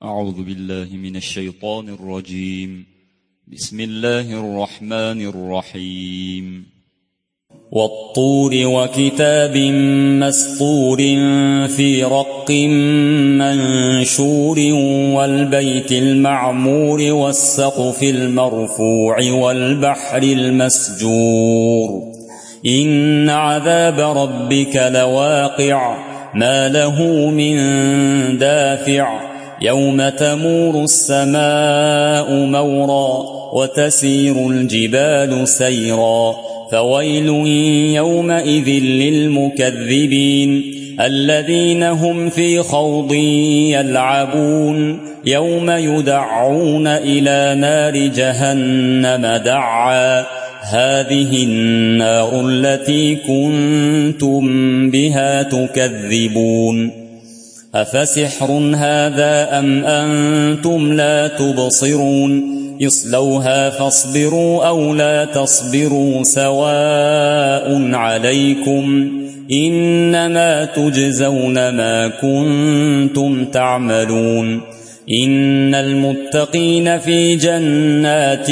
أعوذ بالله من الشيطان الرجيم. بسم الله الرحمن الرحيم. والطور وكتاب مسطور في رق منشور والبيت المعمور والسقف المرفوع والبحر المسجور إن عذاب ربك لواقع ما له من دافع يوم تمور السماء مورا وتسير الجبال سيرا فويل يومئذ للمكذبين الذين هم في خوض يلعبون يوم يدعون إلى نار جهنم دعا هذه النار التي كنتم بها تكذبون أفسحر هذا أم أنتم لا تبصرون اصلوها فاصبروا أو لا تصبروا سواء عليكم إنما تجزون ما كنتم تعملون إن المتقين في جنات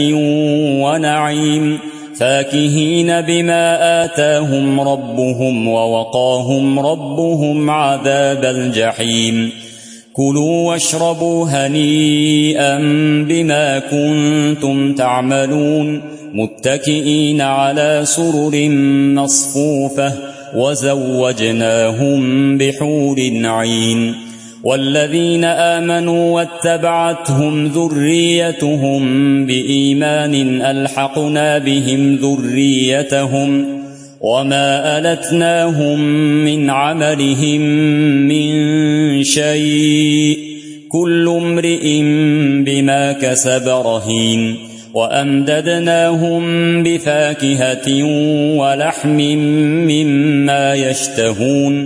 ونعيم فاكهين بما آتاهم ربهم ووقاهم ربهم عذاب الجحيم كلوا واشربوا هنيئا بما كنتم تعملون متكئين على سرر مصفوفة وزوجناهم بحور عين والذين آمنوا واتبعتهم ذريتهم بإيمان ألحقنا بهم ذريتهم وما ألتناهم من عملهم من شيء كل امرئ بما كسب رهين وأمددناهم بفاكهة ولحم مما يشتهون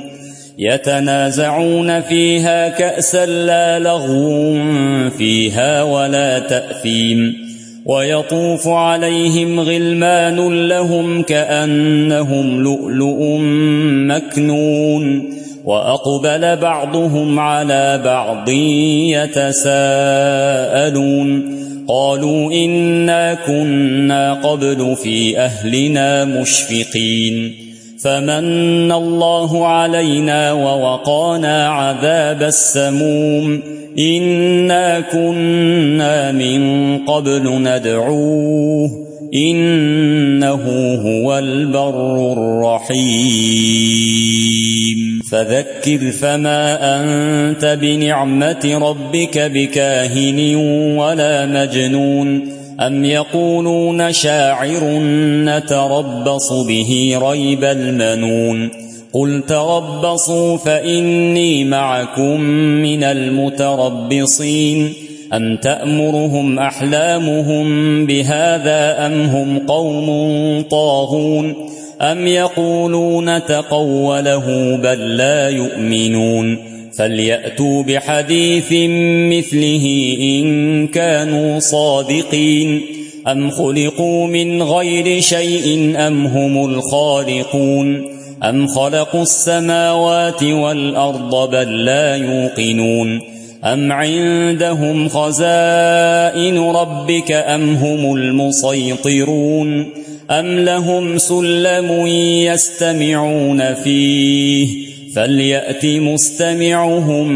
يتنازعون فيها كأسا لا لغو فيها ولا تأثيم ويطوف عليهم غلمان لهم كأنهم لؤلؤ مكنون وأقبل بعضهم على بعض يتساءلون قالوا إنا كنا قبل في أهلنا مشفقين فمن الله علينا ووقانا عذاب السموم إنا كنا من قبل ندعوه إنه هو البر الرحيم فذكر فما أنت بنعمة ربك بكاهن ولا مجنون أم يقولون شاعر نتربص به ريب المنون قل تربصوا فإني معكم من المتربصين أم تأمرهم أحلامهم بهذا أم هم قوم طاغون أم يقولون تقوله بل لا يؤمنون فليأتوا بحديث مثله إن كانوا صادقين أم خلقوا من غير شيء أم هم الخالقون أم خلقوا السماوات والأرض بل لا يوقنون أم عندهم خزائن ربك أم هم المسيطرون أم لهم سلم يستمعون فيه فليأت مستمعهم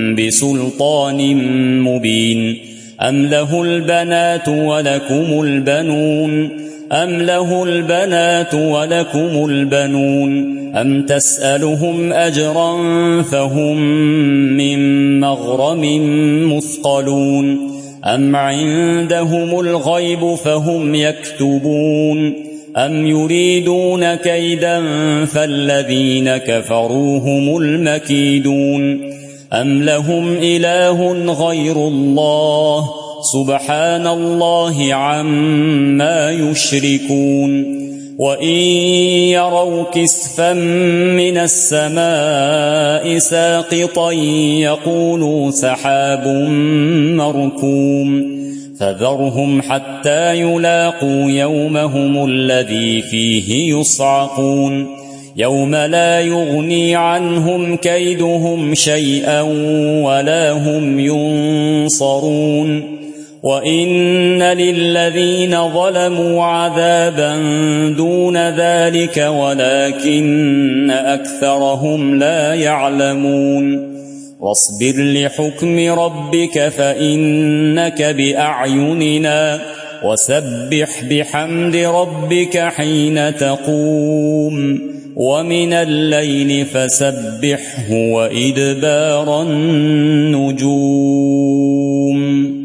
بسلطان مبين أم له البنات ولكم البنون أم له البنات ولكم البنون أم تسألهم أجرا فهم من مغرم مثقلون أم عندهم الغيب فهم يكتبون أم يريدون كيدا فالذين كفروا هم المكيدون أم لهم إله غير الله سبحان الله عما يشركون وإن يروا كسفا من السماء ساقطا يقولوا سحاب مركوم فذرهم حتى يلاقوا يومهم الذي فيه يصعقون يوم لا يغني عنهم كيدهم شيئا ولا هم ينصرون وإن للذين ظلموا عذابا دون ذلك ولكن أكثرهم لا يعلمون واصبر لحكم ربك فإنك بأعيننا وسبح بحمد ربك حين تقوم ومن الليل فسبحه وإدبار النجوم